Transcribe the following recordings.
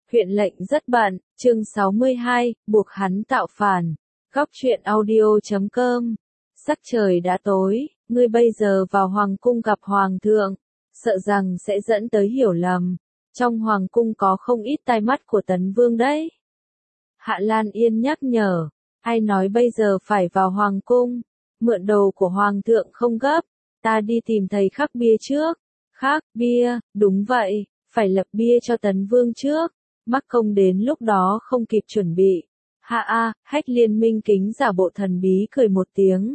Huyện lệnh rất bận, chương 62, buộc hắn tạo phản. Góc truyện audio.com. Sắc trời đã tối, ngươi bây giờ vào hoàng cung gặp hoàng thượng, sợ rằng sẽ dẫn tới hiểu lầm. Trong hoàng cung có không ít tai mắt của Tấn Vương đấy. Hạ Lan Yên nhắc nhở, ai nói bây giờ phải vào hoàng cung, mượn đồ của hoàng thượng không gấp, ta đi tìm thầy khắc bia trước. Khắc bia, đúng vậy, phải lập bia cho Tấn Vương trước, mắc công đến lúc đó không kịp chuẩn bị. Hách Liên Minh Kính giả bộ thần bí cười một tiếng.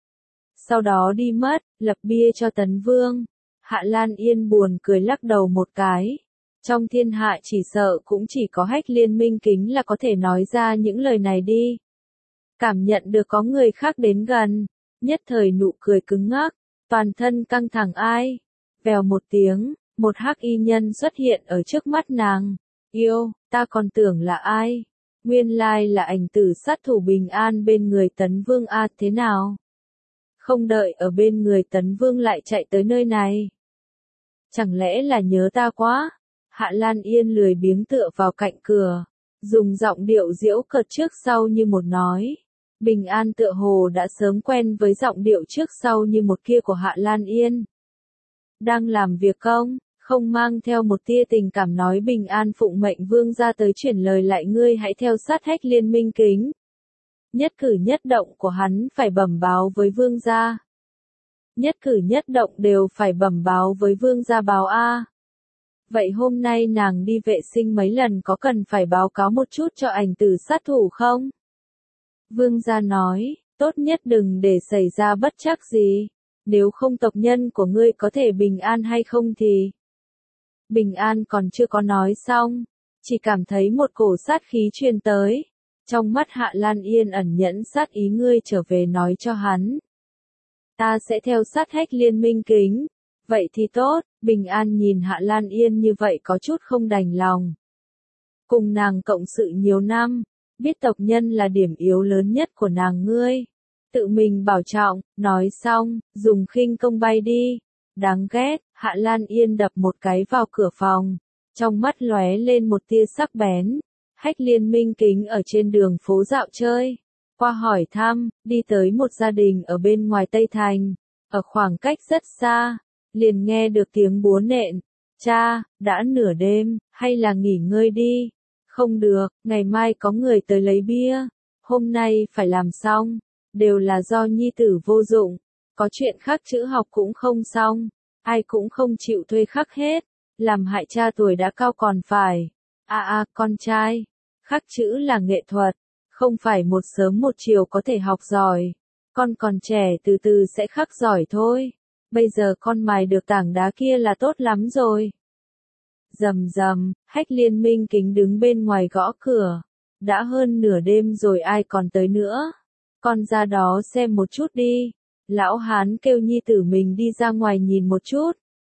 Sau đó đi mất, lập bia cho Tấn Vương. Hạ Lan Yên buồn cười lắc đầu một cái. Trong thiên hạ chỉ sợ cũng chỉ có Hách Liên Minh Kính là có thể nói ra những lời này đi. Cảm nhận được có người khác đến gần, nhất thời nụ cười cứng ngắc, toàn thân căng thẳng ai. Vèo một tiếng, một hắc y nhân xuất hiện ở trước mắt nàng. Yêu, ta còn tưởng là ai? Nguyên lai là ảnh tử sát thủ Bình An bên người Tấn Vương thế nào? Không đợi ở bên người Tấn Vương lại chạy tới nơi này. Chẳng lẽ là nhớ ta quá? Hạ Lan Yên lười biếng tựa vào cạnh cửa, dùng giọng điệu giễu cợt trước sau như một nói. Bình An tựa hồ đã sớm quen với giọng điệu trước sau như một kia của Hạ Lan Yên. Đang làm việc không mang theo một tia tình cảm nói Bình An phụng mệnh vương gia tới chuyển lời lại ngươi hãy theo sát Hách Liên Minh Kính. Nhất cử nhất động của hắn phải bẩm báo với vương gia. Nhất cử nhất động đều phải bẩm báo với vương gia báo Vậy hôm nay nàng đi vệ sinh mấy lần có cần phải báo cáo một chút cho ảnh tử sát thủ không? Vương gia nói, tốt nhất đừng để xảy ra bất trắc gì. Nếu không tộc nhân của ngươi có thể bình an hay không thì... Bình An còn chưa có nói xong, chỉ cảm thấy một cổ sát khí truyền tới. Trong mắt Hạ Lan Yên ẩn nhẫn sát ý ngươi trở về nói cho hắn. Ta sẽ theo sát Hách Liên Minh Kính. Vậy thì tốt, Bình An nhìn Hạ Lan Yên như vậy có chút không đành lòng. Cùng nàng cộng sự nhiều năm, biết tộc nhân là điểm yếu lớn nhất của nàng ngươi. Tự mình bảo trọng, nói xong, dùng khinh công bay đi. Đáng ghét, Hạ Lan Yên đập một cái vào cửa phòng, trong mắt lóe lên một tia sắc bén. Hách Liên Minh Kính ở trên đường phố dạo chơi, qua hỏi thăm, đi tới một gia đình ở bên ngoài Tây Thành, ở khoảng cách rất xa, liền nghe được tiếng búa nện. Cha, đã nửa đêm, hay là nghỉ ngơi đi? Không được, ngày mai có người tới lấy bia, hôm nay phải làm xong, đều là do nhi tử vô dụng. Có chuyện khắc chữ học cũng không xong, ai cũng không chịu thuê khắc hết, làm hại cha tuổi đã cao còn phải. Con trai, khắc chữ là nghệ thuật, không phải một sớm một chiều có thể học giỏi. Con còn trẻ từ từ sẽ khắc giỏi thôi, bây giờ con mài được tảng đá kia là tốt lắm rồi. Rầm rầm, Hách Liên Minh Kính đứng bên ngoài gõ cửa, đã hơn nửa đêm rồi ai còn tới nữa. Con ra đó xem một chút đi. Lão hán kêu nhi tử mình đi ra ngoài nhìn một chút.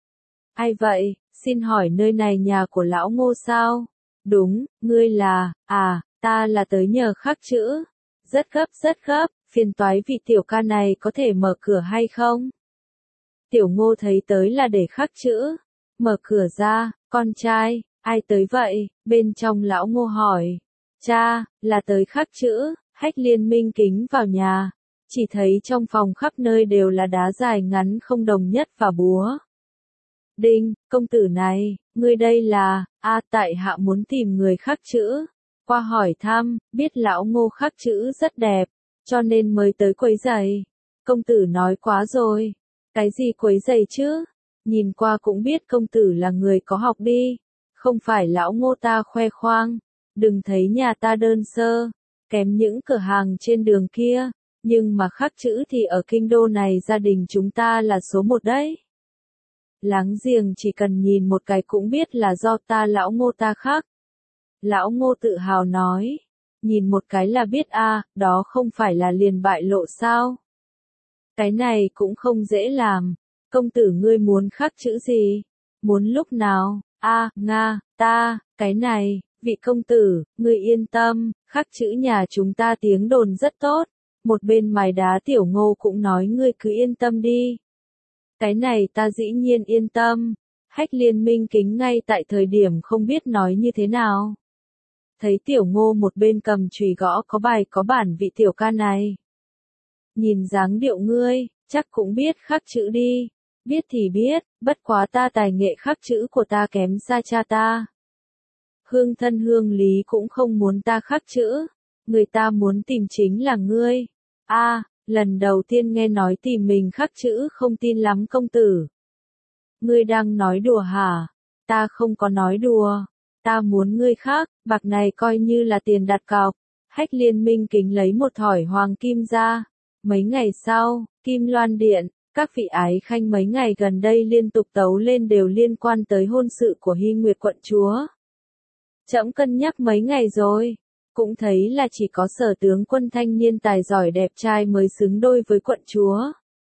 Ai vậy, xin hỏi nơi này nhà của lão Ngô sao? Đúng, ngươi là, ta là tới nhờ khắc chữ. Rất gấp, phiền toái vị tiểu ca này có thể mở cửa hay không? Tiểu Ngô thấy tới là để khắc chữ. Mở cửa ra, con trai, ai tới vậy? Bên trong lão Ngô hỏi. Cha, là tới khắc chữ. Hách Liên Minh Kính vào nhà. Chỉ thấy trong phòng khắp nơi đều là đá dài ngắn không đồng nhất và búa. Đinh, công tử này, ngươi đây là, tại hạ muốn tìm người khắc chữ. Qua hỏi thăm, biết lão Ngô khắc chữ rất đẹp, cho nên mới tới quấy giày. Công tử nói quá rồi. Cái gì quấy giày chứ? Nhìn qua cũng biết công tử là người có học đi. Không phải lão Ngô ta khoe khoang. Đừng thấy nhà ta đơn sơ, kém những cửa hàng trên đường kia. Nhưng mà khắc chữ thì ở kinh đô này gia đình chúng ta là số một đấy. Láng giềng chỉ cần nhìn một cái cũng biết là do lão Ngô ta khắc. Lão Ngô tự hào nói. Nhìn một cái là biết đó không phải là liền bại lộ sao? Cái này cũng không dễ làm. Công tử ngươi muốn khắc chữ gì? Muốn lúc nào? Cái này, vị công tử, ngươi yên tâm, khắc chữ nhà chúng ta tiếng đồn rất tốt. Một bên mài đá Tiểu Ngô cũng nói ngươi cứ yên tâm đi. Cái này ta dĩ nhiên yên tâm. Hách Liên Minh Kính ngay tại thời điểm không biết nói như thế nào. Thấy Tiểu Ngô một bên cầm chùy gõ có bài có bản vị tiểu ca này. Nhìn dáng điệu ngươi, chắc cũng biết khắc chữ đi. Biết thì biết, bất quá ta tài nghệ khắc chữ của ta kém xa cha ta. Hương thân hương lý cũng không muốn ta khắc chữ. Người ta muốn tìm chính là ngươi. Lần đầu tiên nghe nói tìm mình khắc chữ không tin lắm công tử. Ngươi đang nói đùa hả? Ta không có nói đùa. Ta muốn ngươi khắc, bạc này coi như là tiền đặt cọc. Hách Liên Minh Kính lấy một thỏi hoàng kim ra. Mấy ngày sau, Kim Loan Điện, các vị ái khanh mấy ngày gần đây liên tục tấu lên đều liên quan tới hôn sự của Hy Nguyệt quận chúa. Trẫm cân nhắc mấy ngày rồi, cũng thấy là chỉ có Sở tướng quân thanh niên tài giỏi đẹp trai mới xứng đôi với quận chúa.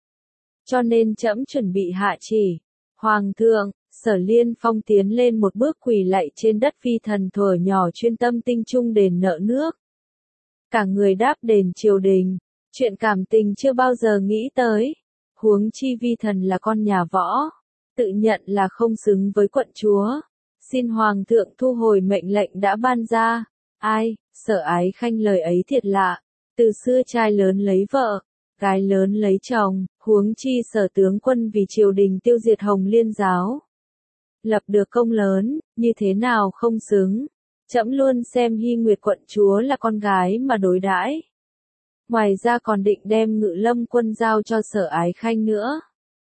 Cho nên trẫm chuẩn bị hạ chỉ. Hoàng thượng, Sở Liên Phong tiến lên một bước quỳ lạy trên đất phi thần thuở nhỏ chuyên tâm tinh trung đền nợ nước. Cả người đáp đền triều đình, chuyện cảm tình chưa bao giờ nghĩ tới. Huống chi vi thần là con nhà võ, tự nhận là không xứng với quận chúa. Xin Hoàng thượng thu hồi mệnh lệnh đã ban ra. Ai, Sở ái khanh lời ấy thiệt lạ. Từ xưa trai lớn lấy vợ, gái lớn lấy chồng, huống chi Sở tướng quân vì triều đình tiêu diệt Hồng Liên giáo. Lập được công lớn, như thế nào không xứng. Trẫm luôn xem Hy Nguyệt quận chúa là con gái mà đối đãi. Ngoài ra còn định đem Ngự Lâm quân giao cho Sở ái khanh nữa.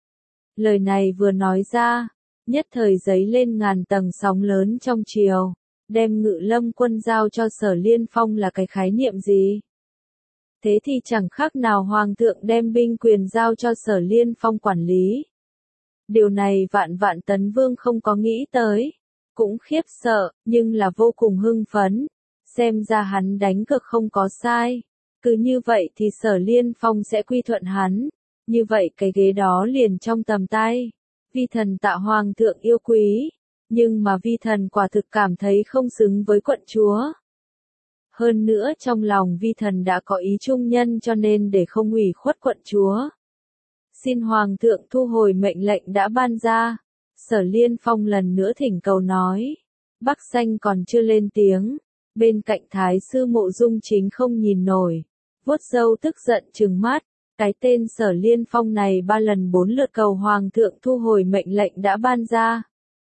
Lời này vừa nói ra, nhất thời giấy lên ngàn tầng sóng lớn trong triều. Đem Ngự Lâm quân giao cho Sở Liên Phong là cái khái niệm gì? Thế thì chẳng khác nào Hoàng thượng đem binh quyền giao cho Sở Liên Phong quản lý. Điều này Vạn Vạn Tấn Vương không có nghĩ tới. Cũng khiếp sợ, nhưng là vô cùng hưng phấn. Xem ra hắn đánh cược không có sai. Cứ như vậy thì Sở Liên Phong sẽ quy thuận hắn. Như vậy cái ghế đó liền trong tầm tay. Vi thần tạ Hoàng thượng yêu quý. Nhưng mà vi thần quả thực cảm thấy không xứng với quận chúa. Hơn nữa trong lòng vi thần đã có ý trung nhân cho nên để không ủy khuất quận chúa. Xin Hoàng thượng thu hồi mệnh lệnh đã ban ra. Sở Liên Phong lần nữa thỉnh cầu nói. Bắc Xanh còn chưa lên tiếng. Bên cạnh Thái sư Mộ Dung Chính không nhìn nổi. Vuốt râu tức giận trừng mắt. Cái tên Sở Liên Phong này 3 lần 4 lượt cầu Hoàng thượng thu hồi mệnh lệnh đã ban ra.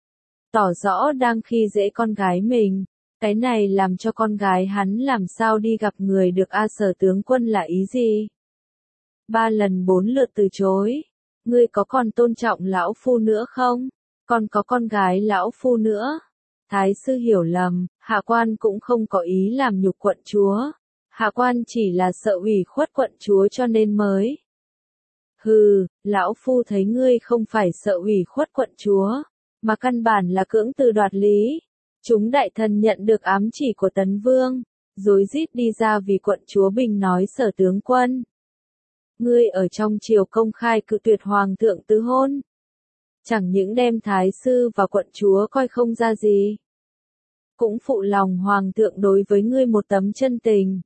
Tỏ rõ đang khi dễ con gái mình. Cái này làm cho con gái hắn làm sao đi gặp người được Sở tướng quân là ý gì? 3 lần 4 lượt từ chối. Ngươi có còn tôn trọng lão phu nữa không? Còn có con gái lão phu nữa. Thái sư hiểu lầm, hạ quan cũng không có ý làm nhục quận chúa. Hạ quan chỉ là sợ ủy khuất quận chúa cho nên mới. Hừ, lão phu thấy ngươi không phải sợ ủy khuất quận chúa, mà căn bản là cưỡng từ đoạt lý. Chúng đại thần nhận được ám chỉ của Tấn Vương, rối rít đi ra vì quận chúa bình nói Sở tướng quân. Ngươi ở trong triều công khai cự tuyệt Hoàng thượng tứ hôn. Chẳng những đem Thái sư và quận chúa coi không ra gì. Cũng phụ lòng Hoàng thượng đối với ngươi một tấm chân tình.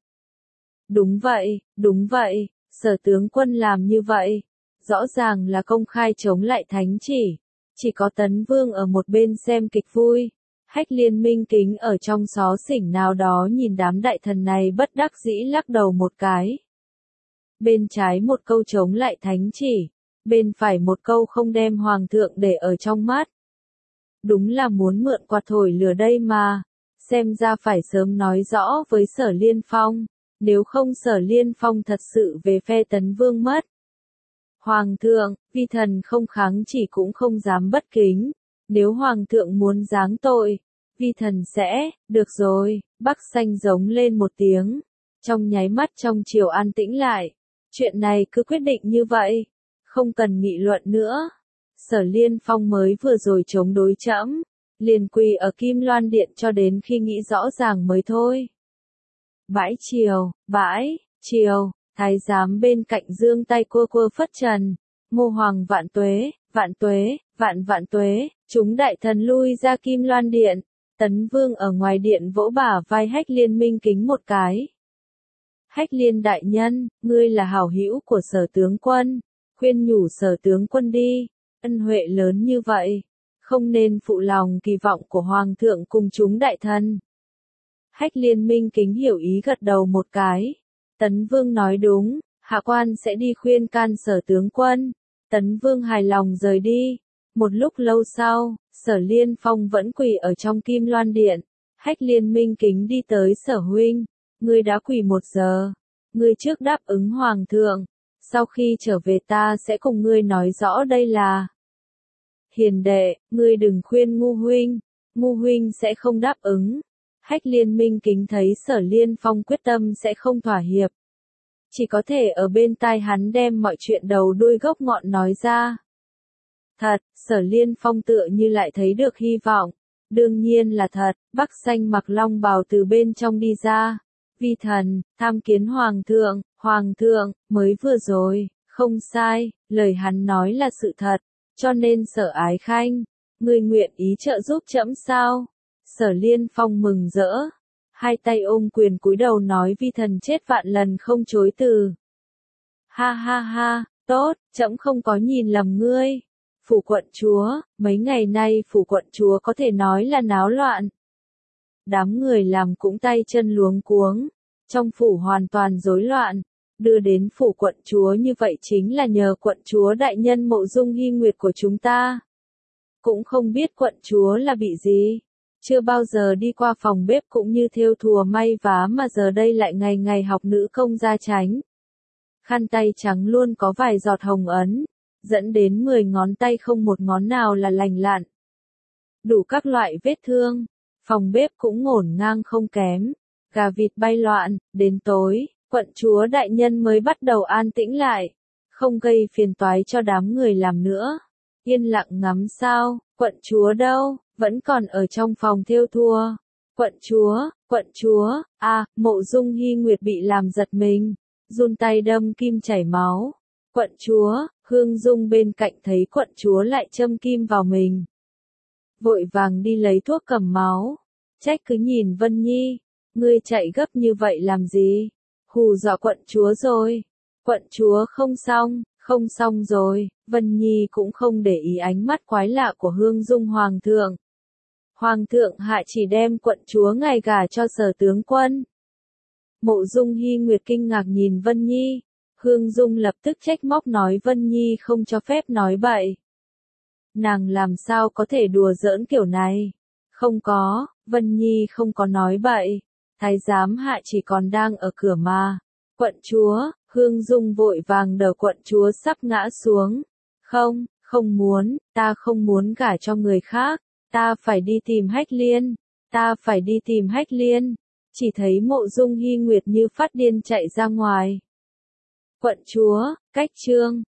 Đúng vậy, Sở tướng quân làm như vậy. Rõ ràng là công khai chống lại thánh chỉ. Chỉ có Tấn Vương ở một bên xem kịch vui. Hách Liên Minh Kính ở trong xó xỉnh nào đó nhìn đám đại thần này bất đắc dĩ lắc đầu một cái. Bên trái một câu chống lại thánh chỉ. Bên phải một câu không đem Hoàng thượng để ở trong mắt. Đúng là muốn mượn quạt thổi lửa đây mà. Xem ra phải sớm nói rõ với Sở Liên Phong. Nếu không Sở Liên Phong thật sự về phe Tấn Vương mất. Hoàng thượng, vi thần không kháng chỉ cũng không dám bất kính. Nếu Hoàng thượng muốn giáng tội, vi thần sẽ, được rồi, Bắc Xanh giống lên một tiếng. Trong nháy mắt trong triều an tĩnh lại. Chuyện này cứ quyết định như vậy. Không cần nghị luận nữa. Sở Liên Phong mới vừa rồi chống đối trẫm, liền quỳ ở Kim Loan Điện cho đến khi nghĩ rõ ràng mới thôi. Bãi triều, thái giám bên cạnh giương tay quơ quơ phất trần. Ngô Hoàng vạn tuế, vạn tuế, chúng đại thần lui ra Kim Loan Điện. Tấn Vương ở ngoài điện vỗ bả vai Hách Liên Minh Kính một cái. Hách Liên đại nhân, ngươi là hảo hữu của Sở tướng quân, khuyên nhủ Sở tướng quân đi, ân huệ lớn như vậy, không nên phụ lòng kỳ vọng của Hoàng thượng cùng chúng đại thần. Hách Liên Minh Kính hiểu ý gật đầu một cái. Tấn Vương nói đúng, hạ quan sẽ đi khuyên can Sở tướng quân. Tấn Vương hài lòng rời đi. Một lúc lâu sau, Sở Liên Phong vẫn quỳ ở trong Kim Loan Điện. Hách Liên Minh Kính đi tới Sở huynh. Ngươi đã quỳ 1 giờ. Ngươi trước đáp ứng Hoàng thượng. Sau khi trở về ta sẽ cùng ngươi nói rõ đây là. Hiền đệ, ngươi đừng khuyên Ngu huynh. Ngu huynh sẽ không đáp ứng. Hách Liên Minh Kính thấy Sở Liên Phong quyết tâm sẽ không thỏa hiệp. Chỉ có thể ở bên tai hắn đem mọi chuyện đầu đuôi gốc ngọn nói ra. Thật, Sở Liên Phong tựa như lại thấy được hy vọng. Đương nhiên là thật, Bắc Xanh mặc long bào từ bên trong đi ra. Vi thần, tham kiến Hoàng thượng, mới vừa rồi, không sai, lời hắn nói là sự thật, cho nên Sở Ái Khanh, ngươi nguyện ý trợ giúp trẫm sao? Sở Liên Phong mừng rỡ, hai tay ôm quyền cúi đầu nói vi thần chết vạn lần không chối từ. Ha ha ha, tốt, trẫm không có nhìn lầm ngươi. Phủ quận chúa, mấy ngày nay phủ quận chúa có thể nói là náo loạn. Đám người làm cũng tay chân luống cuống, trong phủ hoàn toàn rối loạn, đưa đến phủ quận chúa như vậy chính là nhờ quận chúa đại nhân Mộ Dung Hy Nguyệt của chúng ta. Cũng không biết quận chúa là bị gì, chưa bao giờ đi qua phòng bếp cũng như thêu thùa may vá mà giờ đây lại ngày ngày học nữ công gia chánh. Khăn tay trắng luôn có vài giọt hồng ấn, dẫn đến 10 ngón tay không một ngón nào là lành lặn. Đủ các loại vết thương, phòng bếp cũng ngổn ngang không kém, gà vịt bay loạn, đến tối, quận chúa đại nhân mới bắt đầu an tĩnh lại, không gây phiền toái cho đám người làm nữa. Yên lặng ngắm sao, quận chúa đâu, vẫn còn ở trong phòng thêu thùa. Quận chúa, Mộ Dung Hy Nguyệt bị làm giật mình, run tay đâm kim chảy máu. Quận chúa, Hương Dung bên cạnh thấy quận chúa lại châm kim vào mình. Vội vàng đi lấy thuốc cầm máu, trách cứ nhìn Vân Nhi, ngươi chạy gấp như vậy làm gì, hù dọa quận chúa rồi. Quận chúa không xong rồi, Vân Nhi cũng không để ý ánh mắt quái lạ của Hương Dung Hoàng thượng. Hoàng thượng hạ chỉ đem quận chúa ngày gả cho Sở tướng quân. Mộ Dung Hy Nguyệt kinh ngạc nhìn Vân Nhi, Hương Dung lập tức trách móc nói Vân Nhi không cho phép nói bậy. Nàng làm sao có thể đùa giỡn kiểu này? Không có, Vân Nhi không có nói bậy. Thái giám hạ chỉ còn đang ở cửa mà. Quận chúa, Hương Dung vội vàng đỡ quận chúa sắp ngã xuống. Không muốn, ta không muốn gả cho người khác. Ta phải đi tìm Hách Liên. Chỉ thấy Mộ Dung Hy Nguyệt như phát điên chạy ra ngoài. Quận chúa, cách chương.